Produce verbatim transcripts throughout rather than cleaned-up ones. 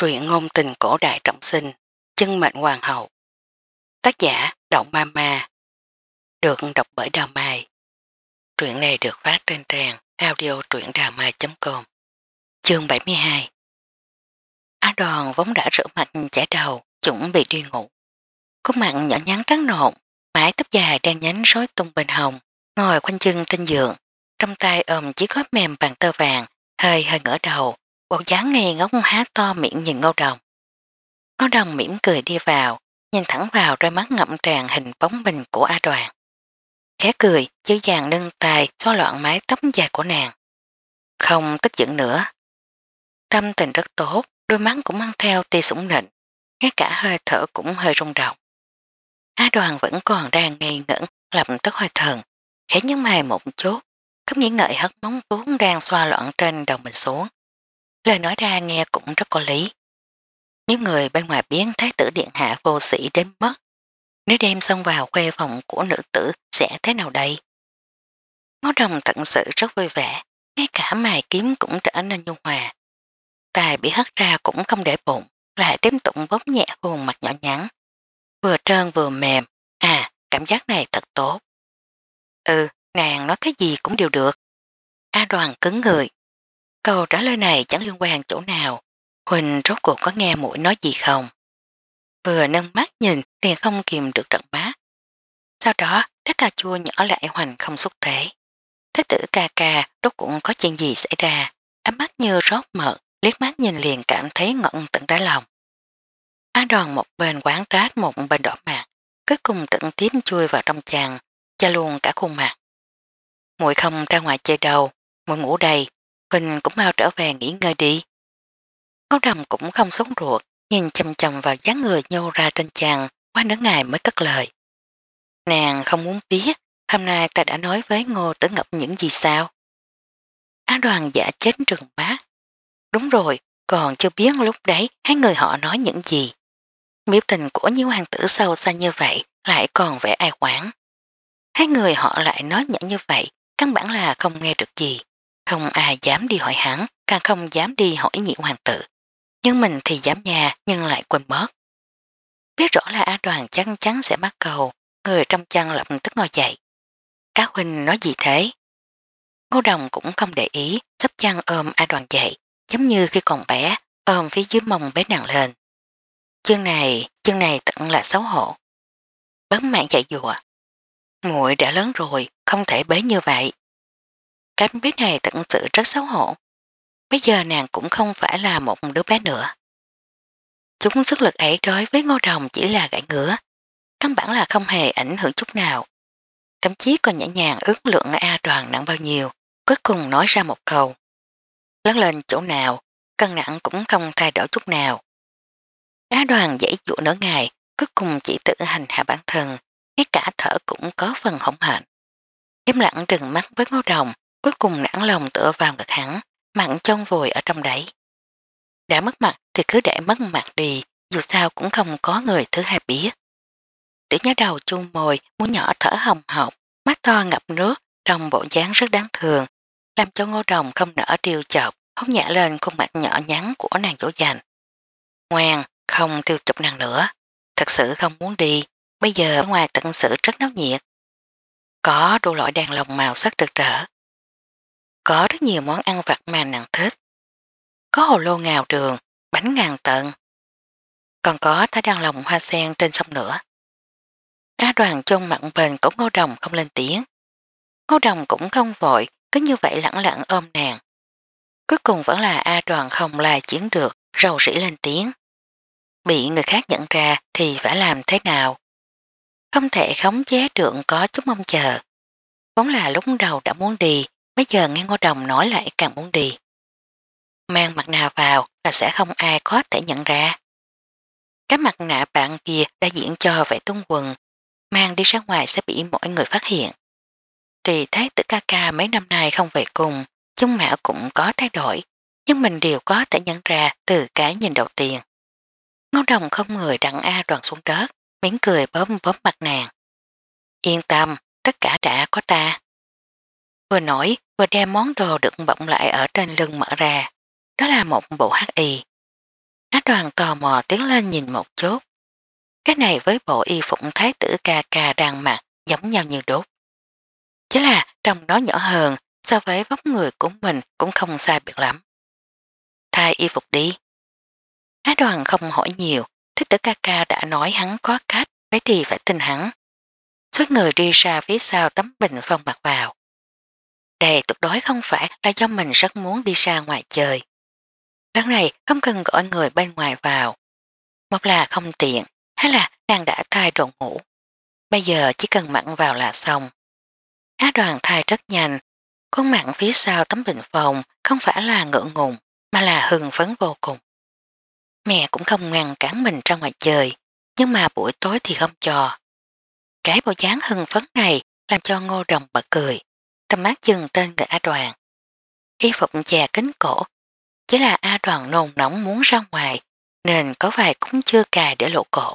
Truyện ngôn tình cổ đại trọng sinh, chân mệnh hoàng hậu. Tác giả Động Ma Ma. Được đọc bởi Đào Mai. Truyện này được phát trên trang audio truyệnđàmai chấm com. Chương bảy mươi hai. Á Đoàn vốn đã rửa mặt chải đầu, chuẩn bị đi ngủ. Khuôn mặt nhỏ nhắn trắng nộn, mái tóc dài đang nhánh rối tung bên hồng, ngồi khoanh chân trên giường, trong tay ôm chiếc gói mềm bằng tơ vàng, hơi hơi ngỡ đầu, bộ dáng ngây ngốc há to miệng nhìn Ngô Đồng. Ngô Đồng mỉm cười đi vào, nhìn thẳng vào đôi mắt ngậm tràn hình bóng bình của A Đoàn. Khẽ cười, dễ dàng nâng tay xóa loạn mái tóc dài của nàng. Không tức giận nữa. Tâm tình rất tốt, đôi mắt cũng mang theo tia sủng nịnh, ngay cả hơi thở cũng hơi rung động. A Đoàn vẫn còn đang ngây ngẩn, lập tức hồi thần, khẽ nhấn mày một chút, không nghĩ ngợi hất móng vuốt đang xoa loạn trên đầu mình xuống. Lời nói ra nghe cũng rất có lý. Nếu người bên ngoài biến thái tử điện hạ vô sĩ đến mất, nếu đem xông vào khuê phòng của nữ tử sẽ thế nào đây? Ngô Đồng tận sự rất vui vẻ, ngay cả mài kiếm cũng trở nên nhu hòa. Tài bị hất ra cũng không để bụng, lại tiếp tục bóp nhẹ khuôn mặt nhỏ nhắn. Vừa trơn vừa mềm, à, cảm giác này thật tốt. Ừ, nàng nói cái gì cũng đều được. A Đoàn cứng người. Câu trả lời này chẳng liên quan chỗ nào. Huỳnh rốt cuộc có nghe mũi nói gì không? Vừa nâng mắt nhìn liền không kìm được trận mắt. Sau đó đá cà chua nhỏ lại Hoành không xúc thế. Thế tử ca ca rốt cũng có chuyện gì xảy ra, ánh mắt như rót mật, liếc mắt nhìn liền cảm thấy ngọn tận đáy lòng. Á Đoàn một bên quán trát một bên đỏ mặt, cuối cùng tận tím chui vào trong chàng, cha luôn cả khuôn mặt. Muội không ra ngoài chơi đâu, muội ngủ đây, Huỳnh cũng mau trở về nghỉ ngơi đi. Ngô Đồng cũng không sống ruột, nhìn chầm chầm vào dáng người nhô ra trên chàng, qua nửa ngày mới cất lời. Nàng không muốn biết, hôm nay ta đã nói với Ngô Tử Ngọc những gì sao? Á Đoàn giả chết trường bác. Đúng rồi, còn chưa biết lúc đấy hai người họ nói những gì. Biểu tình của những hoàng tử sâu xa như vậy lại còn vẻ ai quán. Hai người họ lại nói nhẫn như vậy, căn bản là không nghe được gì. Không ai dám đi hỏi hắn, càng không dám đi hỏi nhị hoàng tử. Nhưng mình thì dám nhà nhưng lại quên mất. Biết rõ là A Đoàn chắc chắn sẽ mắc cầu, người trong chăn lập tức ngồi dậy. Các huynh nói gì thế? Ngô Đồng cũng không để ý, sắp chăn ôm A Đoàn dậy, giống như khi còn bé, ôm phía dưới mông bế nàng lên. Chương này, chương này tận là xấu hổ. Bấm mạng chạy dùa. Muội đã lớn rồi, không thể bế như vậy. Cái bế này tận sự rất xấu hổ. Bây giờ nàng cũng không phải là một đứa bé nữa. Chúng sức lực ấy đối với Ngô Đồng chỉ là gãi ngứa, căn bản là không hề ảnh hưởng chút nào. Thậm chí còn nhẹ nhàng ước lượng A Đoàn nặng bao nhiêu, cuối cùng nói ra một câu. Lớn lên chỗ nào, cân nặng cũng không thay đổi chút nào. A Đoàn dãy dụ nửa ngày, cuối cùng chỉ tự hành hạ bản thân, ngay cả thở cũng có phần hỗn hển. Im lặng trừng mắt với Ngô Đồng, cuối cùng nản lòng tựa vào ngực hắn, mặn chôn vùi ở trong đấy. Đã mất mặt thì cứ để mất mặt đi, dù sao cũng không có người thứ hai biết. Tiểu nhá đầu chu môi, mũi nhỏ thở hồng hộc, mắt to ngập nước, trong bộ dáng rất đáng thường, làm cho Ngô Đồng không nở trêu chọc, không nhả lên khuôn mặt nhỏ nhắn của nàng dỗ dành. Ngoan, không trêu chọc nàng nữa, thật sự không muốn đi, bây giờ ở ngoài tận sự rất náo nhiệt. Có đủ loại đèn lồng màu sắc rực rỡ. Có rất nhiều món ăn vặt mà nàng thích. Có hồ lô ngào đường, bánh ngàn tận. Còn có thả đèn lồng hoa sen trên sông nữa. A Đoàn chôn mặn bền của Ngô Đồng không lên tiếng. Ngô Đồng cũng không vội, cứ như vậy lặng lặng ôm nàng. Cuối cùng vẫn là A Đoàn không lai chiến được, rầu rĩ lên tiếng. Bị người khác nhận ra thì phải làm thế nào? Không thể khống chế được có chút mong chờ. Vốn là lúc đầu đã muốn đi, bây giờ nghe Ngô Đồng nói lại càng muốn đi. Mang mặt nạ vào là sẽ không ai có thể nhận ra. Cái mặt nạ bạn kia đã diễn cho vẻ tung quần, mang đi ra ngoài sẽ bị mọi người phát hiện. Tùy thấy tử ca ca mấy năm nay không về cùng, chung mạo cũng có thay đổi, nhưng mình đều có thể nhận ra từ cái nhìn đầu tiên. Ngô Đồng không người đặng A Đoàn xuống đất, miễn cười bóp bóp mặt nàng. Yên tâm, tất cả đã có ta. Vừa nổi, vừa đem món đồ được bọng lại ở trên lưng mở ra. Đó là một bộ hắc y. Á Đoàn tò mò tiến lên nhìn một chút. Cái này với bộ y phục thái tử ca ca đang mặc giống nhau như đúc. Chỉ là trong nó nhỏ hơn so với vóc người của mình cũng không sai biệt lắm. Thay y phục đi. Á Đoàn không hỏi nhiều, thái tử ca ca đã nói hắn có cách, vậy thì phải tin hắn. Suốt người đi ra phía sau tấm bình phong mặc vào. Đây tuyệt đối không phải là do mình rất muốn đi ra ngoài chơi. Lần này không cần gọi người bên ngoài vào. Một là không tiện, hay là nàng đã thay đồ ngủ. Bây giờ chỉ cần mặn vào là xong. Á Đoàn thay rất nhanh, khuôn mặn phía sau tấm bình phòng không phải là ngượng ngùng, mà là hưng phấn vô cùng. Mẹ cũng không ngăn cản mình ra ngoài chơi, nhưng mà buổi tối thì không cho. Cái bộ dáng hưng phấn này làm cho Ngô Đồng bật cười, tầm mắt dừng trên người A Đoàn. Y phục chè kính cổ, chỉ là A Đoàn nôn nóng muốn ra ngoài, nên có vài cũng chưa cài để lộ cổ.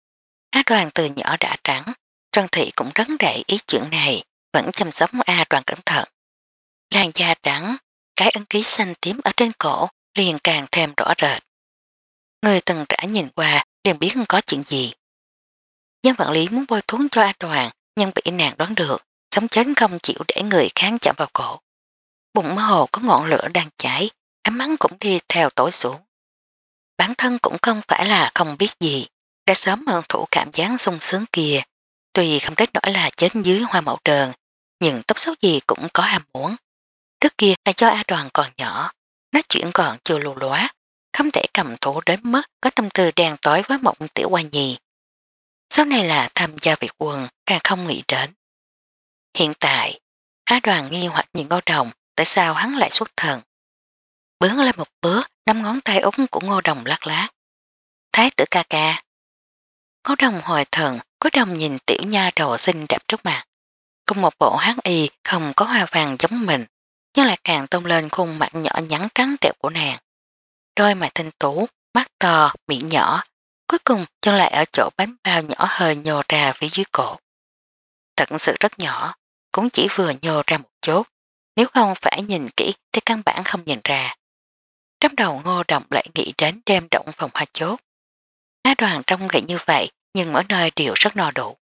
A Đoàn từ nhỏ đã trắng, Trân Thị cũng rất để ý chuyện này, vẫn chăm sóc A Đoàn cẩn thận. Làn da trắng, cái ấn ký xanh tím ở trên cổ liền càng thêm rõ rệt. Người từng trải nhìn qua liền biết có chuyện gì. Dân quản lý muốn bôi thuốc cho A Đoàn, nhưng bị nàng đoán được, sống chết không chịu để người kháng chạm vào cổ. Bụng mơ hồ có ngọn lửa đang cháy, ánh mắt cũng đi theo tối xuống. Bản thân cũng không phải là không biết gì, đã sớm hưởng thụ cảm giác sung sướng kia, tuy không đến nỗi là chết dưới hoa mẫu đơn, nhưng tốc số gì cũng có ham muốn. Trước kia là do A Đoàn còn nhỏ, nói chuyện còn chưa lù lóa, không thể cầm thủ đến mức có tâm tư đen tối với một tiểu hoa nhi. Sau này là tham gia việc quân, càng không nghĩ đến. Hiện tại, Á Đoàn nghi hoặc nhìn Ngô Đồng, tại sao hắn lại xuất thần. Bước lên một bước, năm ngón tay úng của Ngô Đồng lắc lát. Thái tử ca ca. Ngô Đồng hồi thần, có đồng nhìn tiểu nha đầu xinh đẹp trước mặt. Cùng một bộ hán y không có hoa vàng giống mình, nhưng lại càng tôn lên khuôn mặt nhỏ nhắn trắng trẻo của nàng. Đôi mày tinh tú, mắt to, miệng nhỏ, cuối cùng chân lại ở chỗ bánh bao nhỏ hơi nhô ra phía dưới cổ. Thật sự rất nhỏ, cũng chỉ vừa nhô ra một chút, nếu không phải nhìn kỹ thì căn bản không nhìn ra. Trong đầu Ngô Đồng lại nghĩ đến đêm động phòng hoa chốt. Á Đoàn trông gậy như vậy, nhưng mỗi nơi đều rất no đủ.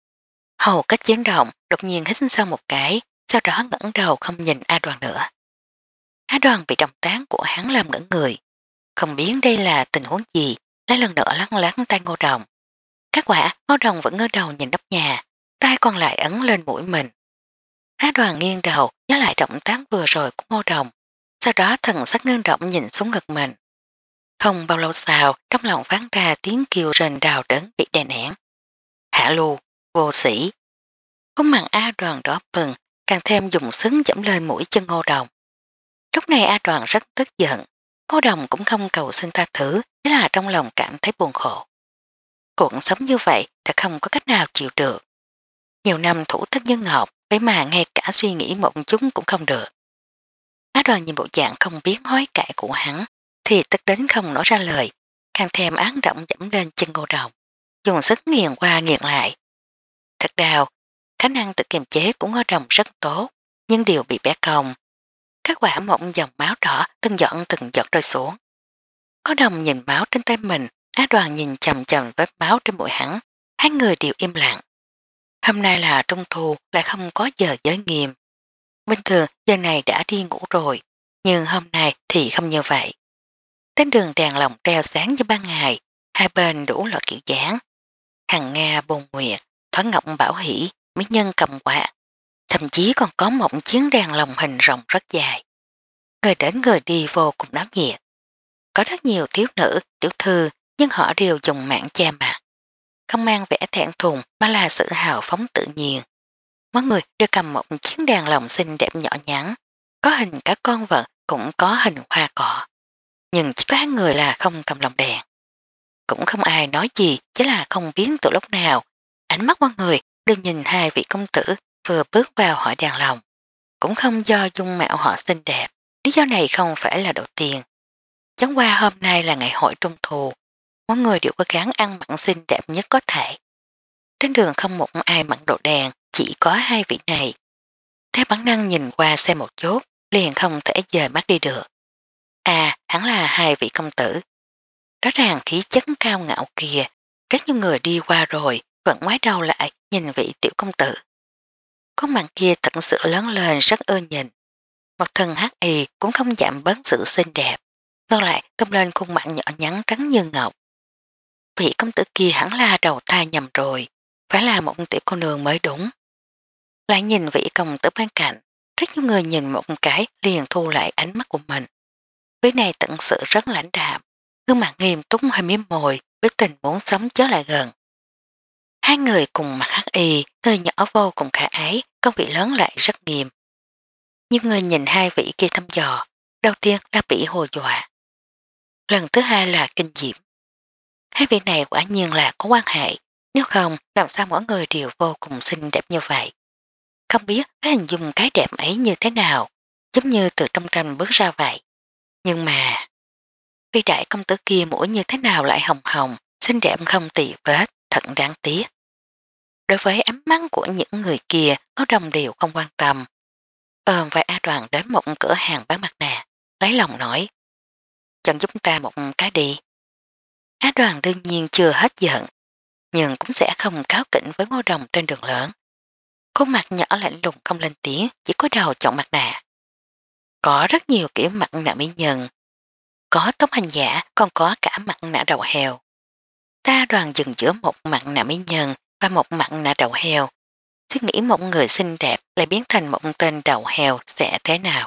Hầu cách chiến động, đột nhiên hít sâu một cái, sau đó ngẩng đầu không nhìn A Đoàn nữa. Á Đoàn bị động tác của hắn làm ngẩn người, không biết đây là tình huống gì, lại lần nữa lắng lắng tay Ngô Đồng. Kết quả Ngô Đồng vẫn ngơ đầu nhìn nóc nhà, tay còn lại ấn lên mũi mình. Á Đoàn nghiêng đầu nhớ lại động tác vừa rồi của Ngô Đồng, sau đó thần sắc ngưng động nhìn xuống ngực mình. Không bao lâu sau, trong lòng phán ra tiếng kêu rền đào đớn bị đè nén. Hạ lưu, vô sĩ. Khuôn mặt A Đoàn đỏ bừng, càng thêm dùng sứng dẫm lên mũi chân Ngô Đồng. Lúc này A Đoàn rất tức giận, Ngô Đồng cũng không cầu xin tha thứ, chỉ là trong lòng cảm thấy buồn khổ. Cuộc sống như vậy thật không có cách nào chịu được. Nhiều năm thủ thức nhân ngọc, vậy mà ngay cả suy nghĩ một chút cũng không được. Á Đoàn nhìn bộ dạng không biết hối cải của hắn, thì tức đến không nói ra lời, càng thêm án động dẫm lên chân Ngô Đồng, dùng sức nghiền qua nghiền lại. Thật đau, khả năng tự kiềm chế của Ngô Đồng rất tốt, nhưng đều bị bẻ cong. Các quả mộng dòng máu đỏ từng giọt từng giọt rơi xuống. Ngô Đồng nhìn máu trên tay mình, Á Đoàn nhìn chầm chầm vết máu trên mũi hắn, hai người đều im lặng. Hôm nay là trung thu, lại không có giờ giới nghiêm. Bình thường giờ này đã đi ngủ rồi, nhưng hôm nay thì không như vậy. Đến đường đèn lồng treo sáng như ban ngày, hai bên đủ loại kiểu dáng. Hằng Nga bồn nguyệt, thoáng ngọc bảo hỷ, mỹ nhân cầm quạt. Thậm chí còn có một chiến đèn lồng hình rồng rất dài. Người đến người đi vô cùng náo nhiệt. Có rất nhiều thiếu nữ, tiểu thư, nhưng họ đều dùng mạng che mặt. Không mang vẻ thẹn thùng mà là sự hào phóng tự nhiên. Mọi người đều cầm một chiếc đèn lồng xinh đẹp nhỏ nhắn, có hình các con vật cũng có hình hoa cỏ. Nhưng chỉ có hai người là không cầm lồng đèn. Cũng không ai nói gì, chỉ là không biết từ lúc nào. Ánh mắt mọi người đều nhìn hai vị công tử vừa bước vào hỏi đèn lồng. Cũng không do dung mạo họ xinh đẹp, lý do này không phải là đầu tiên. Chẳng qua hôm nay là ngày hội trung thu, mọi người đều cố gắng ăn mặc xinh đẹp nhất có thể. Trên đường không một ai mặc đồ đèn, chỉ có hai vị này. Theo bản năng nhìn qua xem một chút, liền không thể dời mắt đi được. À, hắn là hai vị công tử. rõ ràng khí chất cao ngạo kia, rất nhiều người đi qua rồi vẫn ngoái đầu lại nhìn vị tiểu công tử. Con mặt kia thật sự lớn lên rất ưa nhìn, một thân hắc y cũng không giảm bớt sự xinh đẹp, ngược lại công lên khuôn mặt nhỏ nhắn trắng như ngọc. Vị công tử kia hẳn là đầu thai nhầm rồi, phải là một tiểu cô nương mới đúng. Lại nhìn vị công tử bên cạnh, rất nhiều người nhìn một cái liền thu lại ánh mắt của mình. Vị này tận sự rất lãnh đạm, gương mặt nghiêm túc hơi miếm môi, biết tình muốn sống chớ lại gần. Hai người cùng mặt hắc y, người nhỏ vô cùng khả ái, con vị lớn lại rất nghiêm. Nhưng người nhìn hai vị kia thăm dò, đầu tiên là bị hồ dọa. Lần thứ hai là kinh diễm. Hai vị này quả nhiên là có quan hệ, nếu không làm sao mỗi người đều vô cùng xinh đẹp như vậy. Không biết cái hình dung cái đẹp ấy như thế nào, giống như từ trong tranh bước ra vậy. Nhưng mà, vị đại công tử kia mũi như thế nào lại hồng hồng, xinh đẹp không tì vết, thật đáng tiếc. Đối với ánh mắt của những người kia có đồng đều không quan tâm. Ôm vai A Đoàn đến một cửa hàng bán mặt nạ, lấy lòng nói. Chọn giúp ta một cái đi. Á Đoàn đương nhiên chưa hết giận, nhưng cũng sẽ không cáo kỉnh với Ngô Đồng trên đường lớn. Khuôn mặt nhỏ lạnh lùng không lên tiếng, chỉ có đầu chọn mặt nạ. Có rất nhiều kiểu mặt nạ mỹ nhân, có tóc hành giả, còn có cả mặt nạ đầu heo. Ta Đoàn dừng giữa một mặt nạ mỹ nhân và một mặt nạ đầu heo, suy nghĩ một người xinh đẹp lại biến thành một tên đầu heo sẽ thế nào.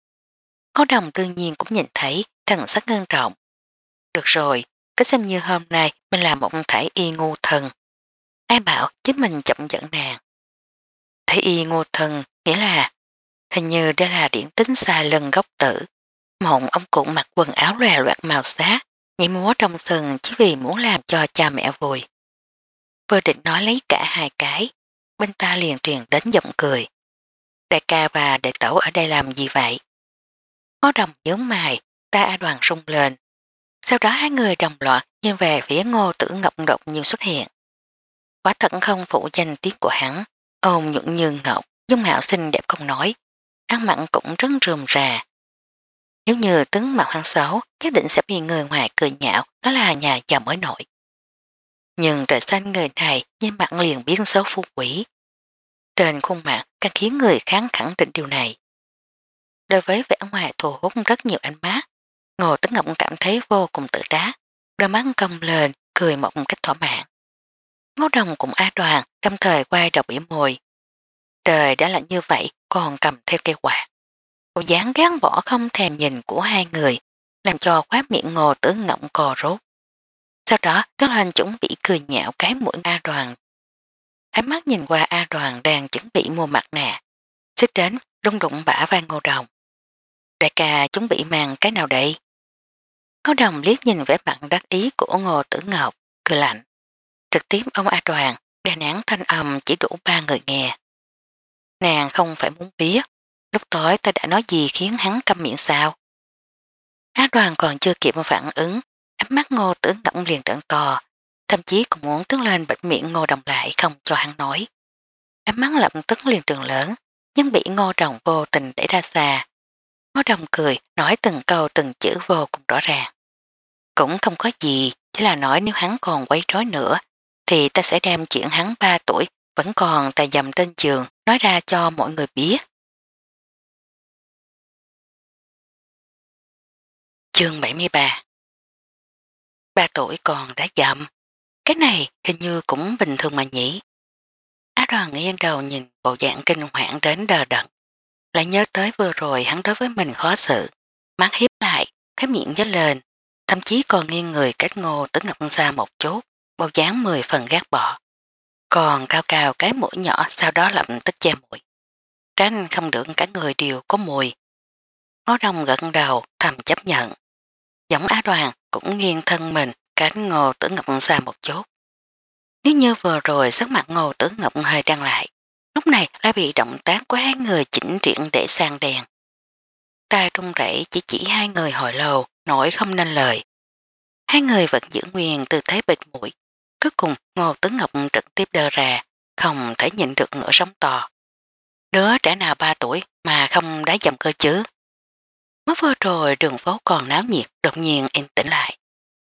Ngô Đồng đương nhiên cũng nhìn thấy thần sắc ngân trọng. Được rồi, cứ xem như hôm nay mình làm một thải y ngu thần. Ai bảo chính mình chậm dẫn nàng. Thải y ngu thần nghĩa là hình như đây là điển tính sai lần gốc tử. Mộng ông cụ mặc quần áo lòe loạt màu xá, nhảy múa trong sân chỉ vì muốn làm cho cha mẹ vui. Vừa định nói lấy cả hai cái, bên ta liền truyền đến giọng cười. Đại ca và đại tẩu ở đây làm gì vậy? Ngô Đồng nhớ mày, ta A Đoàn rung lên. Sau đó hai người đồng loạt nhìn về phía Ngô Tử Ngọc đột nhiên xuất hiện. Quả thật không phụ danh tiếng của hắn, ôn nhuận như ngọc, dung mạo xinh đẹp không nói, ăn mặn cũng rất rườm rà. Nếu như tướng mạo hắn xấu, nhất định sẽ bị người ngoài cười nhạo, đó là nhà giàu mới nổi. Nhưng trời xanh người này nhìn mặt liền biến xấu phú quỷ. Trên khuôn mặt càng khiến người kháng khẳng định điều này. Đối với vẻ ngoài thu hút rất nhiều ánh mắt, Ngô Tử Ngọc cảm thấy vô cùng tự đá, đôi mắt cong lên, cười một cách thỏa mãn. Ngô Đồng cũng A Đoàn đồng thời quay đầu biểu môi. Trời đã lạnh như vậy còn cầm theo cây quạt. Bộ dáng gán bỏ không thèm nhìn của hai người làm cho khóa miệng Ngô Tử Ngọc cò rốt. Sau đó tiến lên chuẩn bị cười nhạo cái mũi A Đoàn. Ánh mắt nhìn qua A Đoàn đang chuẩn bị mua mặt nạ. Xích đến đung đụng bả vai Ngô Đồng. Đại ca chuẩn bị mang cái nào đây? Ngô Đồng liếc nhìn vẻ mặt đắc ý của Ngô Tử Ngọc, cười lạnh. Trực tiếp ông A Đoàn đè nén thanh âm chỉ đủ ba người nghe. Nàng không phải muốn biết, lúc tối ta đã nói gì khiến hắn câm miệng sao. A Đoàn còn chưa kịp phản ứng, ánh mắt Ngô Tử Ngọc liền trợn to, thậm chí còn muốn tướng lên bịt miệng Ngô Đồng lại không cho hắn nói. Ánh mắt lập tức liền trường lớn, nhưng bị Ngô Đồng vô tình đẩy ra xa. Ngô Đồng cười, nói từng câu từng chữ vô cùng rõ ràng. Cũng không có gì, chỉ là nói nếu hắn còn quấy rối nữa, thì ta sẽ đem chuyện hắn ba tuổi vẫn còn tài dầm trên giường nói ra cho mọi người biết. Chương bảy mươi ba. Ba tuổi còn đã dầm. Cái này hình như cũng bình thường mà nhỉ. Á Đoàn nghiêng đầu nhìn bộ dạng kinh hoảng đến đờ đẫn. Lại nhớ tới vừa rồi hắn đối với mình khó xử. Mắt hiếp lại, cái miệng nhếch lên. Thậm chí còn nghiêng người cách Ngô Tử Ngọc xa một chút, bộ dáng mười phần gác bỏ. Còn cao cao cái mũi nhỏ sau đó lập tức che mũi. Tránh không được cả người đều có mùi. Ngô Đồng gật đầu thầm chấp nhận. Giống Á Đoàn cũng nghiêng thân mình cánh Ngô Tử Ngọc xa một chút. Nếu như vừa rồi sắc mặt Ngô Tử Ngọc hơi đăng lại, lúc này lại bị động tác của hai người chỉnh triện để sang đèn. Ta trung rẩy chỉ chỉ hai người hồi lâu, nổi không nên lời. Hai người vẫn giữ nguyên tư thế bịt mũi. Cuối cùng Ngô Tử Ngọc trực tiếp đơ ra, không thể nhịn được nửa sóng to. Đứa trẻ nào ba tuổi mà không đá dầm cơ chứ. Mới vừa rồi đường phố còn náo nhiệt, đột nhiên yên tĩnh lại.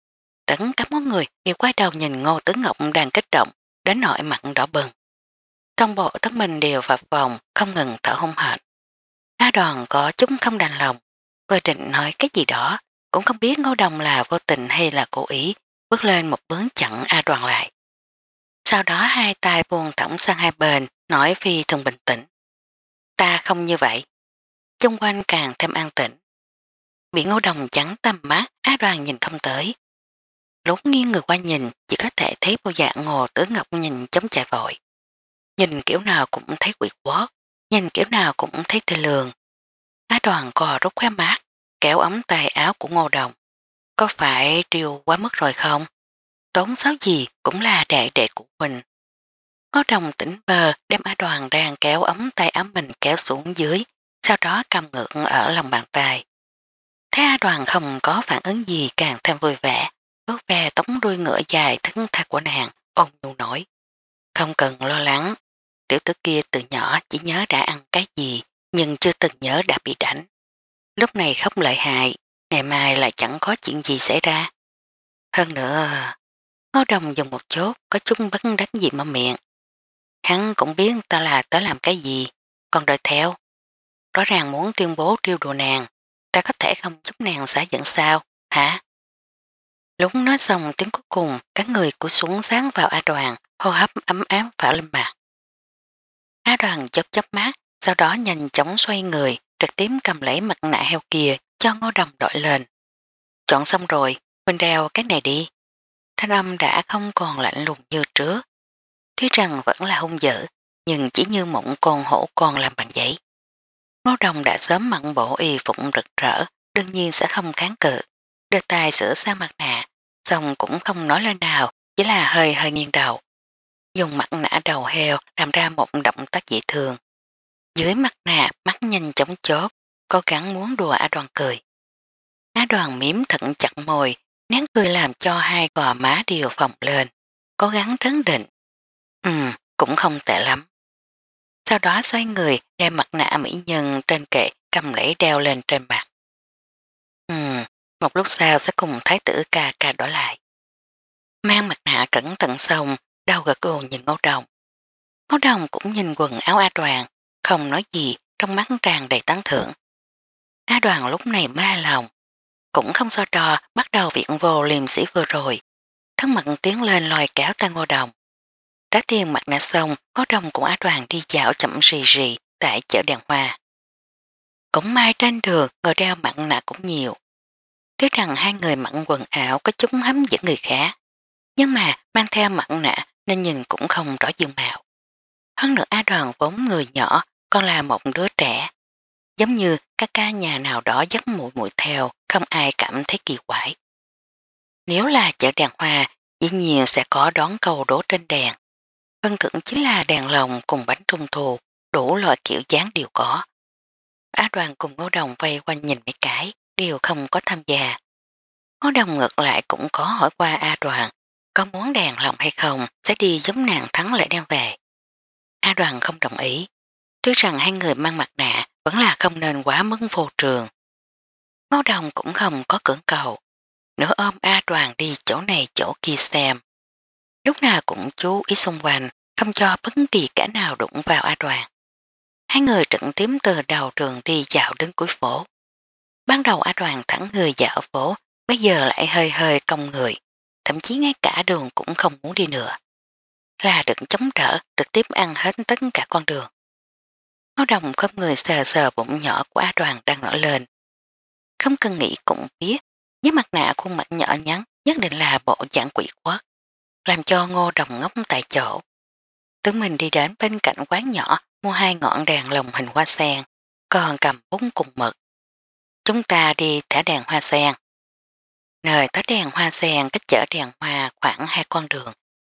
tất cả mọi người đều quay đầu nhìn Ngô Tứ Ngọc đang kích động, đến nỗi mặt đỏ bừng. Trong bộ thân mình đều phập vòng, không ngừng thở hổn hển. A Đoàn có chút không đành lòng, vừa định nói cái gì đó, cũng không biết Ngô Đồng là vô tình hay là cố ý, bước lên một bước chặn A Đoàn lại. Sau đó hai tay buông thõng sang hai bên, nói phi thường bình tĩnh. Ta không như vậy. Xung quanh càng thêm an tĩnh. Bị Ngô Đồng chắn tầm mắt, A Đoàn nhìn không tới. Lúc nghiêng người qua nhìn, chỉ có thể thấy bộ dạng Ngô Tử Ngọc nhìn chống chạy vội. Nhìn kiểu nào cũng thấy quỷ quót, nhìn kiểu nào cũng thấy tê lường. Á Đoàn cò rút khóe mát, kéo ống tay áo của Ngô Đồng. Có phải triều quá mức rồi không? Tốn xấu gì cũng là đệ đệ của mình. Ngô Đồng tỉnh bờ đem Á Đoàn đang kéo ống tay áo mình kéo xuống dưới, sau đó cầm ngược ở lòng bàn tay. Thấy Á Đoàn không có phản ứng gì càng thêm vui vẻ, vốt ve tống đuôi ngựa dài thứng tha của nàng, ôn nhu nổi. Không cần lo lắng, tiểu tử kia từ nhỏ chỉ nhớ đã ăn cái gì, nhưng chưa từng nhớ đã bị đánh. Lúc này khóc lợi hại, ngày mai lại chẳng có chuyện gì xảy ra. Hơn nữa, Ngô Đồng dùng một chốt có chút bất đánh gì mà miệng. Hắn cũng biết ta là tới làm cái gì, còn đợi theo. Rõ ràng muốn tuyên bố triêu đùa nàng, ta có thể không giúp nàng xả giận sao, hả? Lúc nói xong tiếng cuối cùng, các người của xuống sáng vào A Đoàn, hô hấp ấm áp phả lên mặt. A Đoàn chớp chớp mắt, sau đó nhanh chóng xoay người, trực tiếp cầm lấy mặt nạ heo kia cho Ngô Đồng đội lên. Chọn xong rồi, mình đeo cái này đi. Thanh âm đã không còn lạnh lùng như trước. Tuy rằng vẫn là hung dữ, nhưng chỉ như mộng con hổ con làm bằng giấy. Ngô Đồng đã sớm mặn bộ y phụng rực rỡ, đương nhiên sẽ không kháng cự. Đưa tay sửa sang mặt nạ, xong cũng không nói lên nào, chỉ là hơi hơi nghiêng đầu. Dùng mặt nạ đầu heo làm ra một động tác dễ thương. Dưới mặt nạ mắt nhanh chóng chốt, cố gắng muốn đùa Á Đoàn cười. Á Đoàn miếm thận chặt môi, nén cười làm cho hai gò má đều phồng lên, cố gắng trấn định. Ừm, cũng không tệ lắm. Sau đó xoay người đem mặt nạ mỹ nhân trên kệ cầm lấy đeo lên trên mặt. Ừm, một lúc sau sẽ cùng thái tử ca ca đổi lại. Mang mặt nạ cẩn thận xong, đau gật gù nhìn Ngô Đồng. Ngô Đồng cũng nhìn quần áo A Đoàn, không nói gì, trong mắt tràn đầy tán thưởng. A Đoàn lúc này ma lòng, cũng không so đo, bắt đầu viện vô liềm sĩ vừa rồi. Thân mật tiến lên lòi kéo tay Ngô Đồng. Đã tiền mặt nạ xong, Ngô Đồng cùng A Đoàn đi dạo chậm rì rì tại chợ đèn hoa. Cũng may trên đường người đeo mặt nạ cũng nhiều. Tiếc rằng hai người mặc quần áo có chút hấp dẫn người khác, nhưng mà mang theo mặt nạ nên nhìn cũng không rõ dương mạo. Hơn nữa A Đoàn vốn người nhỏ, còn là một đứa trẻ. Giống như các ca nhà nào đó dắt mũi mũi theo, không ai cảm thấy kỳ quái. Nếu là chợ đèn hoa, dĩ nhiên sẽ có đón cầu đổ trên đèn. Phân thưởng chính là đèn lồng cùng bánh trung thu, đủ loại kiểu dáng đều có. A Đoàn cùng Ngô Đồng vây quanh nhìn mấy cái, đều không có tham gia. Ngô Đồng ngược lại cũng có hỏi qua A Đoàn, có muốn đèn lồng hay không, sẽ đi giống nàng thắng lại đem về. A Đoàn không đồng ý, tuy rằng hai người mang mặt nạ vẫn là không nên quá mức vô trường. Ngô Đồng cũng không có cưỡng cầu, nữa ôm A Đoàn đi chỗ này chỗ kia xem. Lúc nào cũng chú ý xung quanh, không cho bất kỳ kẻ nào đụng vào A Đoàn. Hai người trực tiếp từ đầu trường đi dạo đến cuối phố. Ban đầu A Đoàn thẳng người dạo phố, bây giờ lại hơi hơi cong người, thậm chí ngay cả đường cũng không muốn đi nữa. Là đừng chống đỡ, trực tiếp ăn hết tất cả con đường. Ngô Đồng khắp người sờ sờ bụng nhỏ của A Đoàn đang nổi lên. Không cần nghĩ cũng biết, với mặt nạ khuôn mặt nhỏ nhắn nhất định là bộ dạng quỷ quất, làm cho Ngô Đồng ngốc tại chỗ. Tướng mình đi đến bên cạnh quán nhỏ mua hai ngọn đèn lồng hình hoa sen, còn cầm bún cùng mực. Chúng ta đi thả đèn hoa sen. Nơi thả đèn hoa sen cách chở đèn hoa khoảng hai con đường.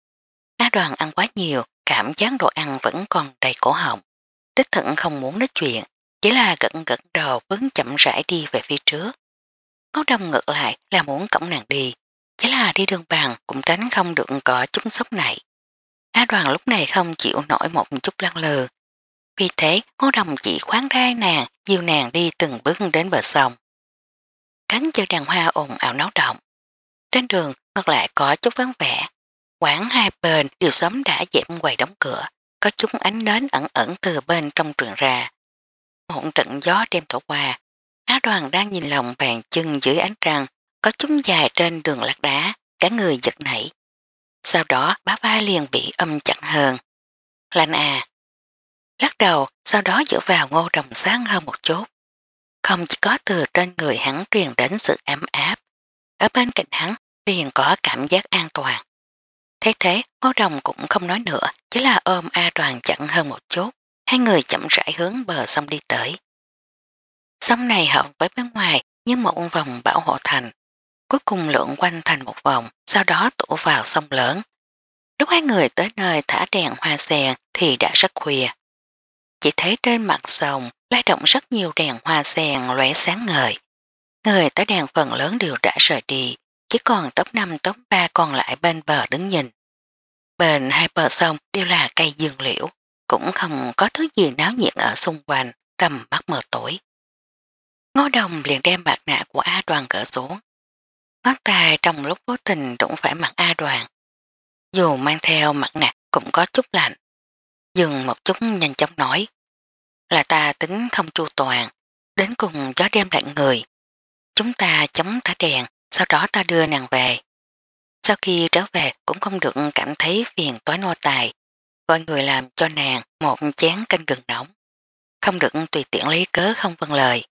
Á Đoàn ăn quá nhiều, cảm giác đồ ăn vẫn còn đầy cổ họng. Đích thận không muốn nói chuyện, chỉ là gật gật đầu bước chậm rãi đi về phía trước. Ngô Đồng ngược lại là muốn cõng nàng đi, chỉ là đi đường bằng cũng tránh không được có chút sốc này. Á Đoàn lúc này không chịu nổi một chút lăng lừ. Vì thế Ngô Đồng chỉ khoáng rai nàng, dìu nàng đi từng bước đến bờ sông. Cánh chợ đàn hoa ồn ào náo động. Trên đường ngược lại có chút vắng vẻ. Quán hai bên đều sớm đã dẹp quầy đóng cửa, có chúng ánh nến ẩn ẩn từ bên trong truyền ra. Một trận gió đêm thổi qua, Á Đoàn đang nhìn lòng bàn chân dưới ánh trăng, có chúng dài trên đường lát đá, cả người giật nảy. Sau đó bá vai liền bị âm chặn hơn. Lạnh à! Lắc đầu, sau đó dựa vào Ngô Đồng sáng hơn một chút. Không chỉ có từ trên người hắn truyền đến sự ấm áp, ở bên cạnh hắn liền có cảm giác an toàn. Thế thế, Ngô Đồng cũng không nói nữa, chỉ là ôm A Đoàn chặn hơn một chút, hai người chậm rãi hướng bờ sông đi tới. Sông này hợp với bên ngoài như một vòng bảo hộ thành, cuối cùng lượn quanh thành một vòng, sau đó tụ vào sông lớn. Lúc hai người tới nơi thả đèn hoa sen thì đã rất khuya. Chỉ thấy trên mặt sông lay động rất nhiều đèn hoa sen lóe sáng ngời. Người tới đèn phần lớn đều đã rời đi, chỉ còn tốp năm tốp ba còn lại bên bờ đứng nhìn. Bên hai bờ sông đều là cây dương liễu, cũng không có thứ gì náo nhiệt ở xung quanh, tầm mắt mờ tối. Ngô Đồng liền đem mặt nạ của A Đoàn gỡ xuống. Ngón tay trong lúc vô tình đụng phải mặt A Đoàn. Dù mang theo mặt nạ cũng có chút lạnh. Dừng một chút nhanh chóng nói. Là ta tính không chu toàn, đến cùng gió đem lạnh người. Chúng ta chống thả đèn, sau đó ta đưa nàng về. Sau khi trở về cũng không được cảm thấy phiền toái nô tài, gọi người làm cho nàng một chén canh gừng nóng. Không được tùy tiện lấy cớ không vâng lời.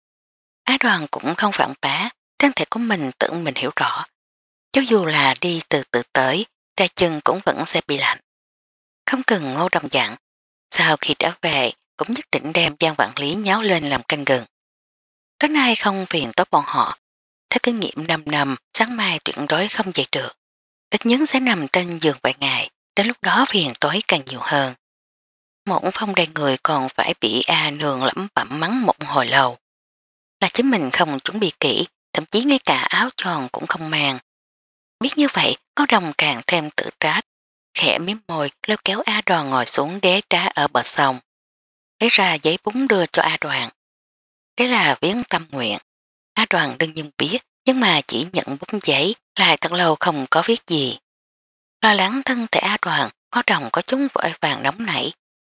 Á Đoàn cũng không phản bá, thân thể của mình tự mình hiểu rõ. Cho dù là đi từ từ tới, tay chân cũng vẫn sẽ bị lạnh. Không cần Ngô Đồng dặn, sau khi trở về cũng nhất định đem Giang Vạn Lý nháo lên làm canh gừng. Tối nay không phiền tốt bọn họ, theo kinh nghiệm năm năm, sáng mai tuyệt đối không dậy được. Ít nhất sẽ nằm trên giường vài ngày, đến lúc đó phiền tối càng nhiều hơn. Một phong đầy người còn phải bị A Nương lẩm bẩm mắng một hồi lâu. Là chính mình không chuẩn bị kỹ, thậm chí ngay cả áo tròn cũng không mang. Biết như vậy, Ngô Đồng càng thêm tự trách, khẽ miếm môi lôi kéo A Đoàn ngồi xuống ghế trá ở bờ sông. Lấy ra giấy bún đưa cho A Đoàn. Đấy là viếng tâm nguyện. A Đoàn đương nhiên biết, nhưng mà chỉ nhận bút giấy, lại thật lâu không có viết gì. Lo lắng thân thể A Đoàn, Ngô Đồng có chúng vội vàng nóng nảy.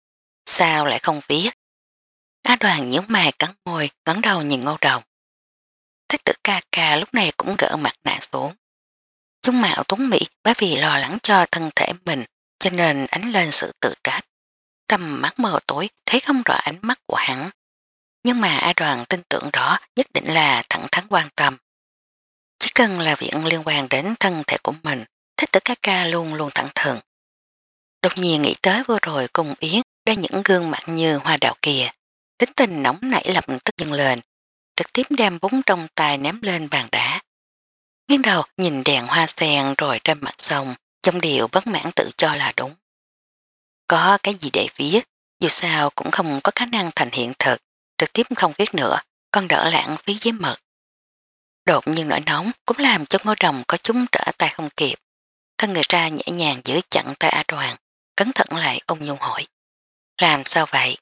Sao lại không viết? A Đoàn nhíu mày cắn môi, ngẩng đầu nhìn Ngô Đồng. Thích tử ca ca lúc này cũng gỡ mặt nạ xuống. Chúng mạo tuấn Mỹ bởi vì lo lắng cho thân thể mình, cho nên ánh lên sự tự trách. Tầm mắt mờ tối thấy không rõ ánh mắt của hắn. Nhưng mà A Đoàn tin tưởng đó nhất định là thẳng thắn quan tâm. Chỉ cần là việc liên quan đến thân thể của mình, thích tử ca ca luôn luôn thẳng thừng. Đột nhiên nghĩ tới vừa rồi cùng Yến đa những gương mặt như hoa đào kìa. Tính tình nóng nảy lập tức dâng lên, trực tiếp đem bún trong tay ném lên bàn đá. Nghiêng đầu nhìn đèn hoa sen rồi trên mặt sông, trong điều bất mãn tự cho là đúng. Có cái gì để viết, dù sao cũng không có khả năng thành hiện thực, trực tiếp không viết nữa, còn đỡ lãng phí giấy mực. Đột nhiên nỗi nóng cũng làm cho Ngô Đồng có chúng trở tay không kịp. Thân người ra nhẹ nhàng giữ chặn tay A Đoàn, cẩn thận lại ôn nhu hỏi. Làm sao vậy?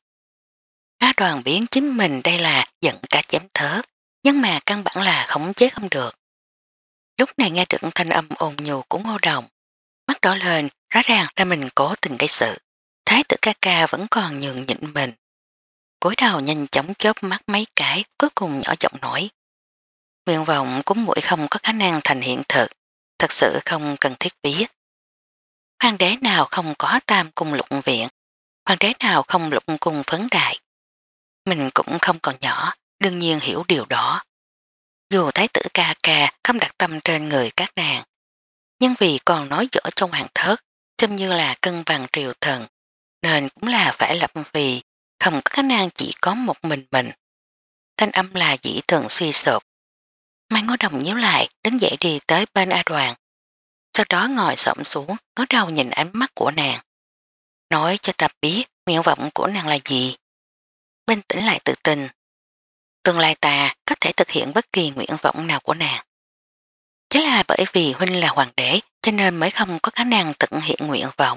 A Đoàn biến chính mình đây là giận cả chém thớt, nhưng mà căn bản là khống chế không được. Lúc này nghe được thanh âm ồn nhu của Ngô Đồng, mắt đỏ lên, rõ ràng là mình cố tình gây sự. Thái tử ca ca vẫn còn nhường nhịn mình. Cúi đầu nhanh chóng chớp mắt mấy cái, cuối cùng nhỏ giọng nói. Nguyện vọng của muội không có khả năng thành hiện thực, thật sự không cần thiết viết. Hoàng đế nào không có tam cung lục viện, hoàng đế nào không lục cung phấn đại. Mình cũng không còn nhỏ, đương nhiên hiểu điều đó. Dù thái tử ca ca không đặt tâm trên người các nàng, nhưng vì còn nói dở trong hoàng thất, xem như là cân bằng triều thần, nên cũng là phải lập vì không có khả năng chỉ có một mình mình. Thanh âm là dĩ thường suy sụp. Mai Ngô Đồng nhíu lại, đứng dậy đi tới bên A Đoàn. Sau đó ngồi xổm xuống, ngó đầu nhìn ánh mắt của nàng. Nói cho ta biết nguyện vọng của nàng là gì. Bình tĩnh lại tự tin. Tương lai ta có thể thực hiện bất kỳ nguyện vọng nào của nàng. Chứ là bởi vì huynh là hoàng đế cho nên mới không có khả năng thực hiện nguyện vọng.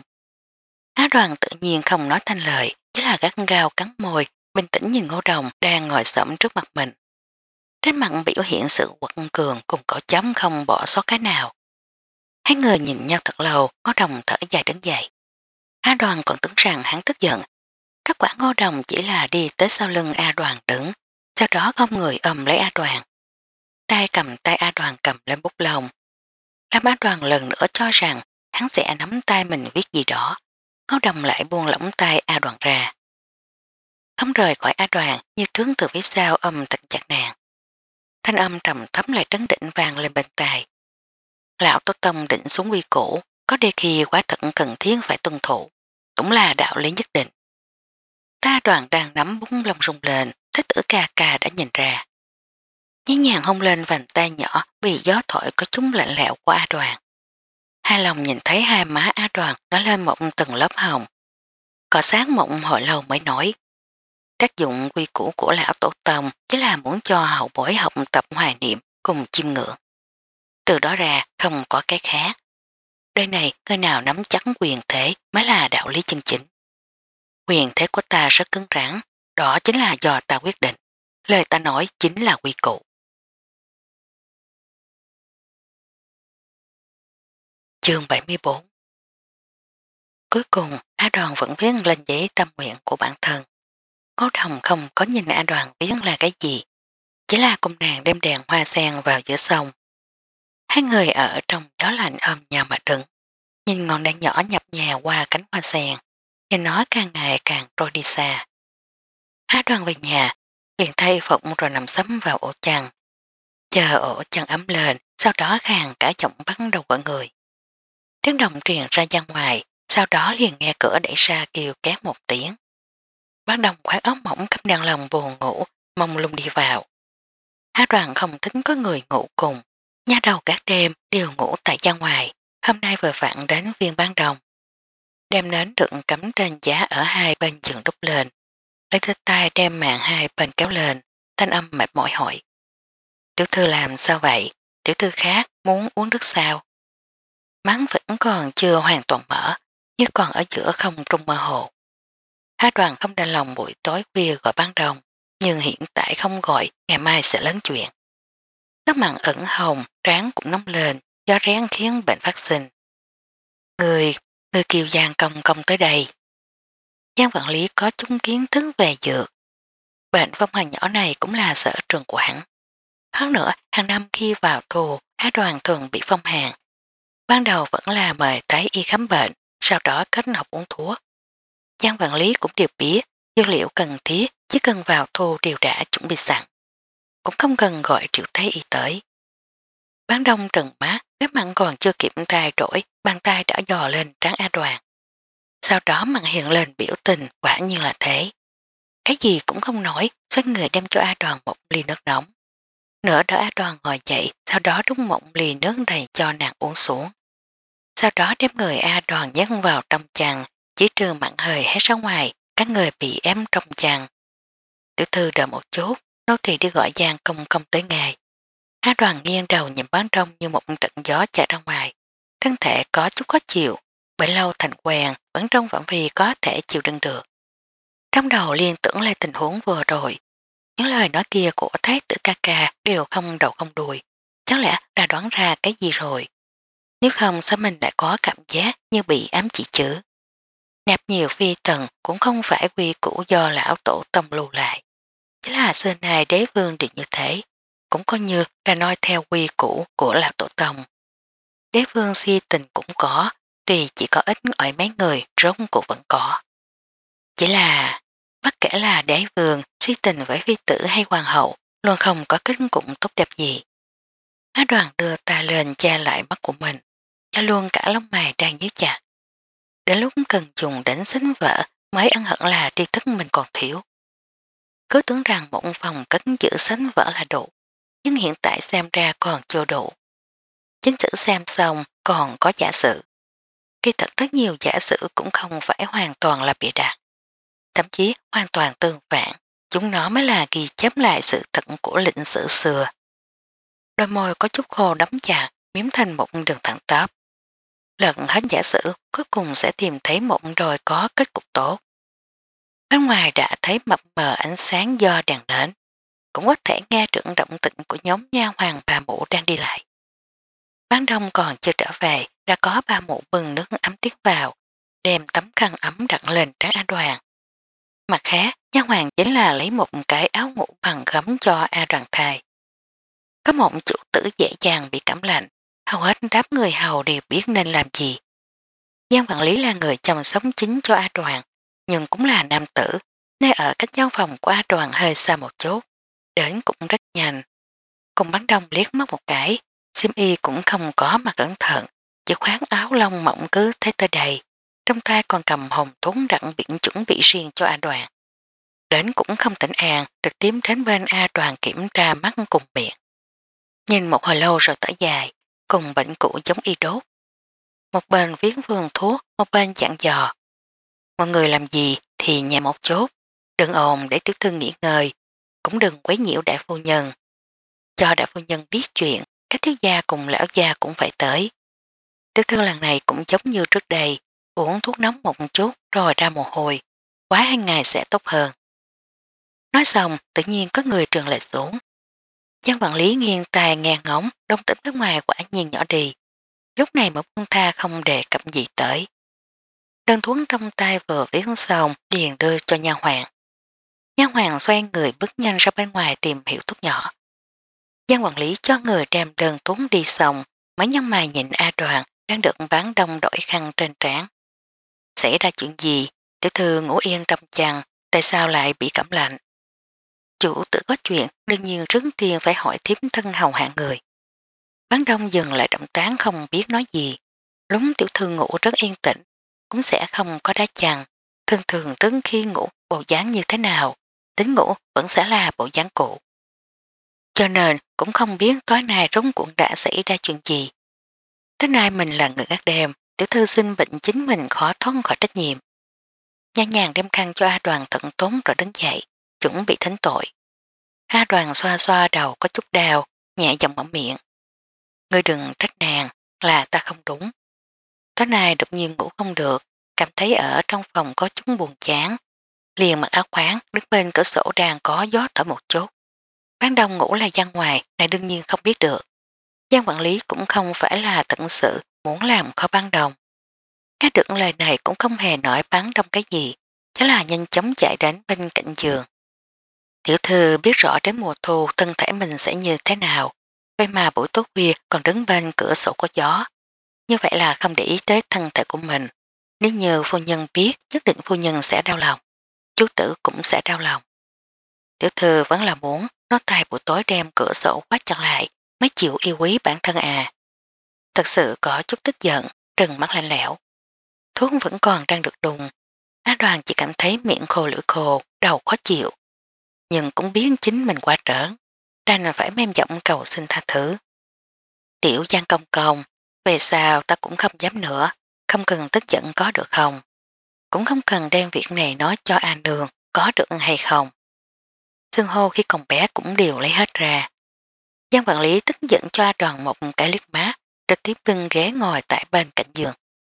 Á Đoàn tự nhiên không nói thanh lời, chỉ là gắt gao cắn môi, bình tĩnh nhìn Ngô Đồng đang ngồi xổm trước mặt mình. trên mặt biểu hiện sự quật cường cùng cổ chấm không bỏ sót cái nào. Hai người nhìn nhau thật lâu, Ngô Đồng thở dài đứng dậy. A Đoàn còn tưởng rằng hắn tức giận. Kết quả Ngô Đồng chỉ là đi tới sau lưng A Đoàn đứng, sau đó không người ôm lấy A Đoàn. Tay cầm tay A Đoàn cầm lên bút lông. Làm A Đoàn lần nữa cho rằng hắn sẽ nắm tay mình viết gì đó. Ngô Đồng lại buông lỏng tay A Đoàn ra. Không rời khỏi A Đoàn như trướng từ phía sau ôm thật chặt nàng. Thanh âm trầm thấm lại trấn định vang lên bên tai. Lão Tổ Tông định xuống quy củ, có đôi khi quá thật cần thiết phải tuân thủ, cũng là đạo lý nhất định. Ta Đoàn đang nắm búng lông rung lên, thích tử ca ca đã nhìn ra. Nhí nhàng hôn lên vành tay nhỏ vì gió thổi có chúng lạnh lẽo của A Đoàn. Hai lòng nhìn thấy hai má A Đoàn nó lên một tầng lớp hồng. Cọ sáng mộng hồi lâu mới nói. Tác dụng quy củ của lão Tổ Tông chỉ là muốn cho hậu bối học tập hoài niệm cùng chiêm ngưỡng. Từ đó ra không có cái khác. Đời này người nào nắm chắc quyền thế mới là đạo lý chân chính. Quyền thế của ta rất cứng rắn, đó chính là do ta quyết định. Lời ta nói chính là quy củ. Chương bảy mươi bốn. Cuối cùng, A Đoàn vẫn viết lên giấy tâm nguyện của bản thân. Ngô Đồng không có nhìn A Đoàn viết là cái gì, chỉ là cùng nàng đem đèn hoa sen vào giữa sông. Hai người ở trong gió lạnh ôm nhau mà đứng, nhìn ngọn đèn nhỏ nhập nhòa qua cánh hoa sen, nhìn nó càng ngày càng trôi đi xa. A Đoàn về nhà, liền thay phục rồi nằm sấm vào ổ chăn. Chờ ổ chăn ấm lên, sau đó khàn cả giọng bắn đầu của người. Tiếng động truyền ra ra ngoài, sau đó liền nghe cửa đẩy ra kêu két một tiếng. Bác Đồng khoác áo mỏng cắm đàn lòng buồn ngủ, mong lung đi vào. A Đoàn không tính có người ngủ cùng, nha đầu các đêm đều ngủ tại ra ngoài, hôm nay vừa vặn đến viên ban đồng. Đem nến được cắm trên giá ở hai bên giường đúc lên, lấy thịt tay đem mạng hai bên kéo lên, thanh âm mệt mỏi hỏi. Tiểu thư làm sao vậy? Tiểu thư khác muốn uống nước sao? Mắng vẫn còn chưa hoàn toàn mở, nhưng còn ở giữa không trung mơ hồ. A Đoàn không đành lòng buổi tối khuya gọi ban đồng, nhưng hiện tại không gọi, ngày mai sẽ lớn chuyện. Các mặn ẩn hồng, trán cũng nóng lên, gió rén khiến bệnh phát sinh. Người, người kiều Giang công công tới đây. Giang Vạn Lý có chúng kiến thức về dược. Bệnh phong hành nhỏ này cũng là sở trường của hắn. Hơn nữa, hàng năm khi vào thu, Á Đoàn thường bị phong hàn. Ban đầu vẫn là mời thái y khám bệnh, sau đó kết hợp uống thuốc. Giang Vạn Lý cũng đều biết, dược liệu cần thiết chỉ cần vào thu đều đã chuẩn bị sẵn. Cũng không cần gọi triệu thái y tới. Bán đông trần mát, bếp mặn còn chưa kịp thay đổi, bàn tay đã dò lên trán A Đoàn. Sau đó mặn hiện lên biểu tình quả nhiên là thế. Cái gì cũng không nói, xoay người đem cho A Đoàn một ly nước nóng. Nửa đỡ A Đoàn ngồi dậy, sau đó đút một ly nước đầy cho nàng uống xuống. Sau đó đem người A Đoàn nhét vào trong chăn, chỉ trừ mặn hơi hét ra ngoài, các người bị ém trong chăn. Tiểu thư đợi một chút, nô tỳ đi gọi Giang công công tới ngày. A Đoàn nghiêng đầu nhìn bán đông như một trận gió chạy ra ngoài. Thân thể có chút khó chịu, bởi lâu thành quen, vẫn trong phạm vi có thể chịu đựng được. Trong đầu liên tưởng lại tình huống vừa rồi. Những lời nói kia của Thái tử ca ca đều không đầu không đuôi. Chắc lẽ đã đoán ra cái gì rồi. Nếu không sao mình đã có cảm giác như bị ám chỉ chứ. Nạp nhiều phi tần cũng không phải quy củ do lão tổ tông lưu lại. Chỉ là xưa nay đế vương đều như thế. Cũng coi như là nói theo quy củ của lão tổ tông. Đế vương si tình cũng có, tuy chỉ có ít ở mấy người rốt cũng vẫn có. Chỉ là, bất kể là đế vương si tình với phi tử hay hoàng hậu, luôn không có kết cục tốt đẹp gì. Á Đoàn đưa tay lên che lại mắt của mình, cho luôn cả lông mày đang nhíu chặt. Đến lúc cần dùng đến sinh vợ mới ân hận là tri thức mình còn thiếu. Cứ tưởng rằng một phòng cất giữ sánh vợ là đủ, nhưng hiện tại xem ra còn chưa đủ. Chính sử xem xong còn có giả sử. Kỳ thật rất nhiều giả sử cũng không phải hoàn toàn là bịa đặt. Thậm chí hoàn toàn tương phản, chúng nó mới là ghi chép lại sự thật của lịch sử xưa. Đôi môi có chút khô đấm chặt, miếm thành một đường thẳng tắp. Lần hết giả sử cuối cùng sẽ tìm thấy một đôi có kết cục tốt. Bên ngoài đã thấy mập mờ ánh sáng do đèn đến. cũng có thể nghe được động tĩnh của nhóm nha hoàng bà mụ đang đi lại. Bán đông còn chưa trở về, đã có ba mụ bưng nước ấm tiến vào, đem tấm khăn ấm đặt lên trán A Đoàn. Mặt khác, nha hoàng chính là lấy một cái áo ngủ bằng gấm cho A Đoàn thay. Có một chủ tử dễ dàng bị cảm lạnh, hầu hết đám người hầu đều biết nên làm gì. Giang quản lý là người chồng sống chính cho A Đoàn, nhưng cũng là nam tử, nên ở cách gian phòng của A Đoàn hơi xa một chút, đến cũng rất nhanh. Cùng bán đông liếc mắt một cái, xiêm y cũng không có mặt cẩn thận, chỉ khoáng áo lông mỏng cứ thế tới đây, trong tay còn cầm hồng thốn đặng biển chuẩn bị riêng cho A Đoàn. Đến cũng không tỉnh an, trực tiếp đến bên A Đoàn kiểm tra mắt cùng miệng. Nhìn một hồi lâu rồi thở dài, cùng bệnh cũ giống y đốt. Một bên viết vườn thuốc, một bên dặn dò. Mọi người làm gì thì nhẹ một chút, đừng ồn để tiểu thư nghỉ ngơi, cũng đừng quấy nhiễu đại phu nhân. Cho đại phu nhân biết chuyện, các thiếu gia cùng lão gia cũng phải tới. Tiểu thư lần này cũng giống như trước đây, uống thuốc nóng một chút rồi ra mồ hôi, quá hai ngày sẽ tốt hơn. Nói xong, tự nhiên có người trường lệch xuống. Giang quản lý nghiêng tai nghe ngóng, đông tĩnh bên ngoài quả nhiên nhỏ đi. Lúc này một quân tha không đề cập gì tới. Đơn thuốc trong tay vừa viết xong liền đưa cho nha hoàng. Nha hoàng xoay người bước nhanh ra bên ngoài tìm hiểu thuốc nhỏ. Giang quản lý cho người đem đơn thuốc đi xong, mấy nhân mày nhìn A Đoàn đang được bán đông đổi khăn trên trán. Xảy ra chuyện gì? Tiểu thư ngủ yên trong chăn, tại sao lại bị cảm lạnh? Chủ tử có chuyện, đương nhiên trước tiên phải hỏi thiếp thân hầu hạ người. Bán đông dừng lại động tán không biết nói gì. Lúc tiểu thư ngủ rất yên tĩnh, cũng sẽ không có đá chăn. Thường thường trước khi ngủ bộ dáng như thế nào, tính ngủ vẫn sẽ là bộ dáng cũ. Cho nên cũng không biết tối nay rống cuộn đã xảy ra chuyện gì. Tới nay mình là người gác đêm, tiểu thư sinh bệnh chính mình khó thoát khỏi trách nhiệm. Nhàn nhàng đem khăn cho A Đoàn tận tốn rồi đứng dậy, chuẩn bị thỉnh tội. A Đoàn xoa xoa đầu có chút đau, nhẹ giọng mở miệng. Ngươi đừng trách nàng, là ta không đúng. Tối nay đột nhiên ngủ không được, cảm thấy ở trong phòng có chút buồn chán. Liền mặc áo khoáng, đứng bên cửa sổ đang có gió thở một chút. Bán đông ngủ là gian ngoài, này đương nhiên không biết được. Giang quản lý cũng không phải là tận sự muốn làm khó bán đông. Nghe được lời này cũng không hề nói bán đông cái gì, chỉ là nhanh chóng chạy đến bên cạnh giường. Tiểu thư biết rõ đến mùa thu thân thể mình sẽ như thế nào, vậy mà buổi tối khuya còn đứng bên cửa sổ có gió. Như vậy là không để ý tới thân thể của mình. Nếu như phu nhân biết, nhất định phu nhân sẽ đau lòng. Chú tử cũng sẽ đau lòng. Tiểu thư vẫn là muốn nó tay buổi tối đem cửa sổ khóa chặt lại mới chịu yêu quý bản thân à. Thật sự có chút tức giận, trừng mắt lạnh lẽo. Thuốc vẫn còn đang được đùng. Á Đoàn chỉ cảm thấy miệng khô lưỡi khô, đầu khó chịu. Nhưng cũng biết chính mình quá trớn, đành phải mềm giọng cầu xin tha thứ. Tiểu Giang công công, về sao ta cũng không dám nữa, không cần tức giận có được không? Cũng không cần đem việc này nói cho An Đường, có được hay không? Xương hô khi còn bé cũng đều lấy hết ra. Giang quản lý tức giận cho A Đoàn một cái liếc má, trực tiếp lưng ghé ngồi tại bên cạnh giường.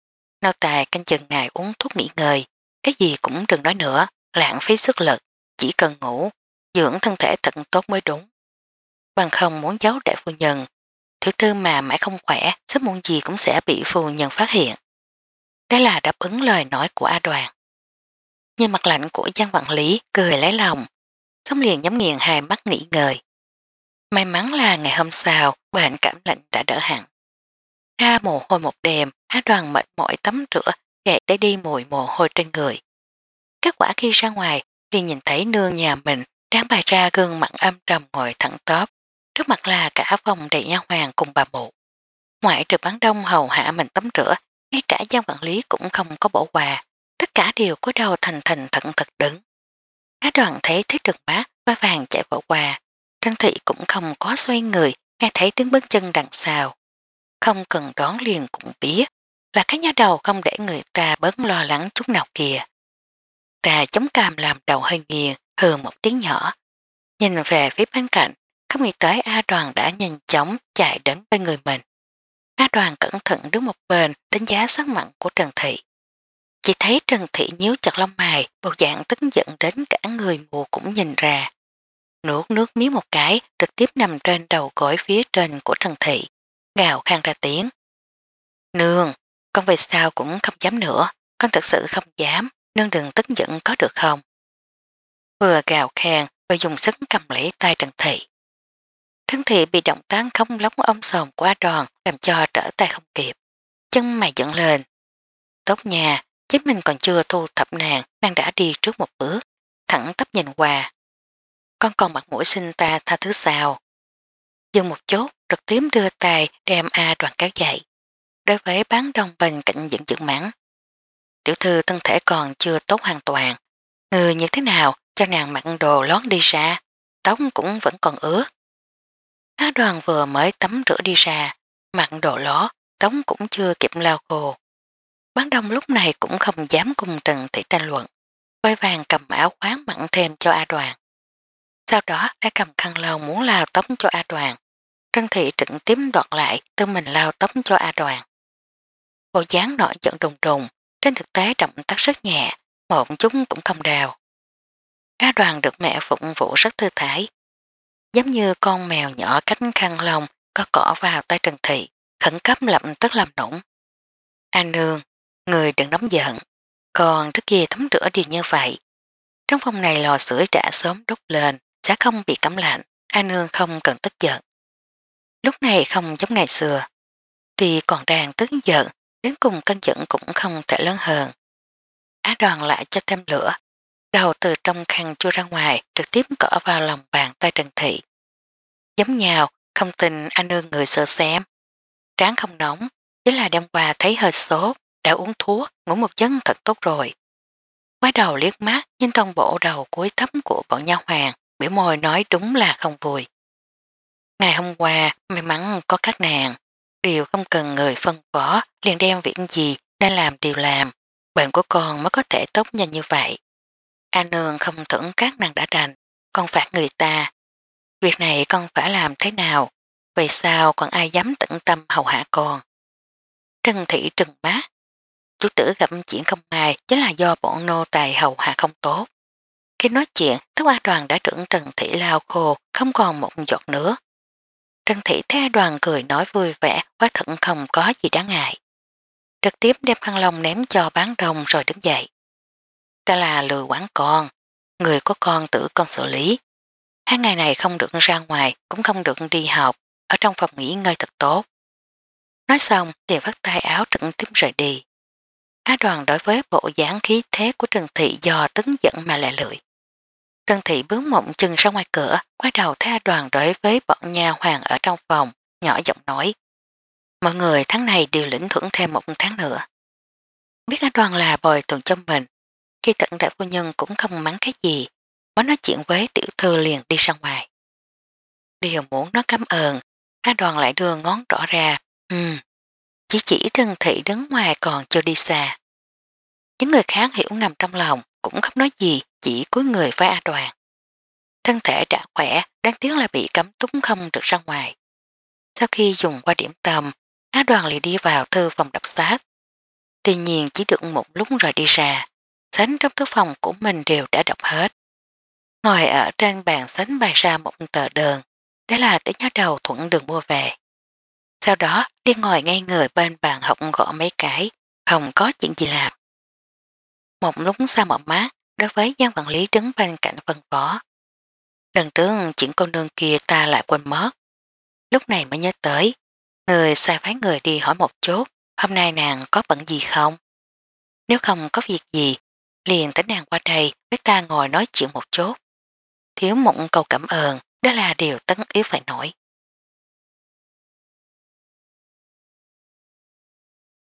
Nô tài canh chừng ngài uống thuốc nghỉ ngơi, cái gì cũng đừng nói nữa, lãng phí sức lực, chỉ cần ngủ, dưỡng thân thể thật tốt mới đúng. Bằng không muốn giấu đại phu nhân, tiểu thư mà mãi không khỏe, sớm muộn gì cũng sẽ bị phu nhân phát hiện. Đây là đáp ứng lời nói của A Đoàn. Nhưng mặt lạnh của Giang quản lý cười lấy lòng, xong liền nhắm nghiền hai mắt nghỉ ngơi. May mắn là ngày hôm sau bệnh cảm lạnh đã đỡ hẳn. Ra mồ hôi một đêm, A Đoàn mệt mỏi tắm rửa, gạt để đi mùi mồ hôi trên người. Kết quả khi ra ngoài, thì nhìn thấy nương nhà mình đang bày ra gương mặt âm trầm ngồi thẳng tốp, trước mặt là cả phòng đầy nha hoàng cùng bà mụ. Ngoại trừ bán đông hầu hạ mình tắm rửa, ngay cả Giang quản lý cũng không có bỏ qua, tất cả đều có đầu thành thành thận thật đứng. Á Đoàn thấy thấy trừng bá, vai vàng chạy vội qua, Trân Thị cũng không có xoay người, nghe thấy tiếng bước chân đằng sau. Không cần đón liền cũng biết, là cái nhá đầu không để người ta bớt lo lắng chút nào kìa. Ta chống cằm làm đầu hơi nghiêng, hừ một tiếng nhỏ. Nhìn về phía bên cạnh, không nghĩ tới A Đoàn đã nhanh chóng chạy đến bên người mình. A Đoàn cẩn thận đứng một bên đánh giá sắc mặn của Trần Thị. Chỉ thấy Trần Thị nhíu chặt lông mày, bộ dạng tức giận đến cả người mù cũng nhìn ra. nuốt nước miếng một cái, trực tiếp nằm trên đầu gối phía trên của Trần Thị, gào khan ra tiếng. Nương, con về sao cũng không dám nữa, con thật sự không dám, nương đừng tức giận có được không? Vừa gào khan vừa dùng sức cầm lấy tay Trần Thị. Trần Thị bị động tác không lóng ôm sòm của A Đoàn làm cho trở tay không kịp. Chân mày dựng lên. Tốt nhà, chính mình còn chưa thu thập nàng, nàng đã đi trước một bước, thẳng tắp nhìn qua. Con còn mặt mũi xin ta tha thứ sao? Dừng một chút, trực tiếp đưa tay đem A Đoàn kéo dậy. Đối với bán đông bên cạnh dựng dựng mắng. Tiểu thư thân thể còn chưa tốt hoàn toàn. Người như thế nào cho nàng mặc đồ lót đi ra, tóc cũng vẫn còn ướt. A Đoàn vừa mới tắm rửa đi ra, mặc đồ lót, tóc cũng chưa kịp lau khô. Bán đông lúc này cũng không dám cùng Trần Thị tranh luận, vơi vàng cầm áo khoáng mặn thêm cho A Đoàn. Sau đó đã cầm khăn lau muốn lao tóc cho A Đoàn. Trần Thị trực tiếp đoạt lại tự mình lao tóc cho A Đoàn. Bộ dáng nổi giận đùng đùng, trên thực tế động tác rất nhẹ, một chút cũng không đào. A Đoàn được mẹ phụng vụ rất thư thái, giống như con mèo nhỏ cánh khăn lông có cỏ vào tay Trần Thị, khẩn cấp lập tức làm nũng. Anh nương, người đừng nóng giận, còn trước kia tắm rửa điều như vậy. Trong phòng này lò sưởi đã sớm đốt lên, sẽ không bị cấm lạnh, anh nương không cần tức giận. Lúc này không giống ngày xưa, thì còn đang tức giận, đến cùng cơn giận cũng không thể lớn hơn. Á Đoàn lại cho thêm lửa, đầu từ trong khăn chui ra ngoài, trực tiếp cỏ vào lòng bàn tay Trần Thị. Giống nhào, không tin anh nương người sợ xem. Trán không nóng, chỉ là đêm qua thấy hơi sốt, đã uống thuốc, ngủ một giấc thật tốt rồi. Quái đầu liếc mắt, nhìn toàn bộ đầu cuối tấm của bọn nha hoàng, biểu môi nói đúng là không vui. Ngày hôm qua, may mắn có các nàng, điều không cần người phân phó, liền đem việc gì nên làm điều làm, bệnh của con mới có thể tốt nhanh như vậy. Anh nương không thưởng các nàng đã đành, con phạt người ta. Việc này con phải làm thế nào, vậy sao còn ai dám tận tâm hầu hạ con? Trần Thị trừng bát, chủ tử gặp chuyện không may chính là do bọn nô tài hầu hạ không tốt. Khi nói chuyện, Tóc A Đoàn đã trưởng Trần Thị lao khô, không còn một giọt nữa. Trần Thị thấy A Đoàn cười nói vui vẻ, quá thận không có gì đáng ngại. Trực tiếp đem khăn lông ném cho bán đông rồi đứng dậy. Ta là lừa quán con, người có con tự con xử lý. Hai ngày này không được ra ngoài, cũng không được đi học, ở trong phòng nghỉ ngơi thật tốt. Nói xong, liền vắt tay áo trực tiếp rời đi. Á Đoàn đối với bộ dáng khí thế của Trần Thị do tức giận mà lại lưỡi. Trần Thị bướng mộng chừng ra ngoài cửa, quay đầu thấy A Đoàn đối với bọn nha hoàng ở trong phòng, nhỏ giọng nói. Mọi người tháng này đều lĩnh thưởng thêm một tháng nữa. Biết A Đoàn là bồi tuần cho mình, khi tận đại phu nhân cũng không mắng cái gì, mới nói chuyện với tiểu thư liền đi ra ngoài. Điều muốn nói cảm ơn, A Đoàn lại đưa ngón rõ ra, ừm, chỉ chỉ Trần Thị đứng ngoài còn chưa đi xa. Những người khác hiểu ngầm trong lòng, cũng không nói gì, chỉ cúi người với A Đoàn. Thân thể đã khỏe, đáng tiếc là bị cấm túng không được ra ngoài. Sau khi dùng qua điểm tâm, Á Đoàn liền đi vào thư phòng đọc sách. Tuy nhiên chỉ được một lúc rồi đi ra, sách trong thư phòng của mình đều đã đọc hết. Ngồi ở trên bàn sách bày ra một tờ đơn, đó là tới nhớ đầu Thuận Đường mua về. Sau đó đi ngồi ngay người bên bàn học gõ mấy cái, không có chuyện gì làm. Một lúc sau mở mắt, đối với Giang quản lý đứng bên cạnh phân phó. Lần trước chuyện cô nương kia ta lại quên mất. Lúc này mới nhớ tới, người sai phái người đi hỏi một chút, hôm nay nàng có bận gì không? Nếu không có việc gì, liền tới nàng qua đây với ta ngồi nói chuyện một chút. Thiếu một câu cảm ơn, đó là điều tất yếu phải nổi.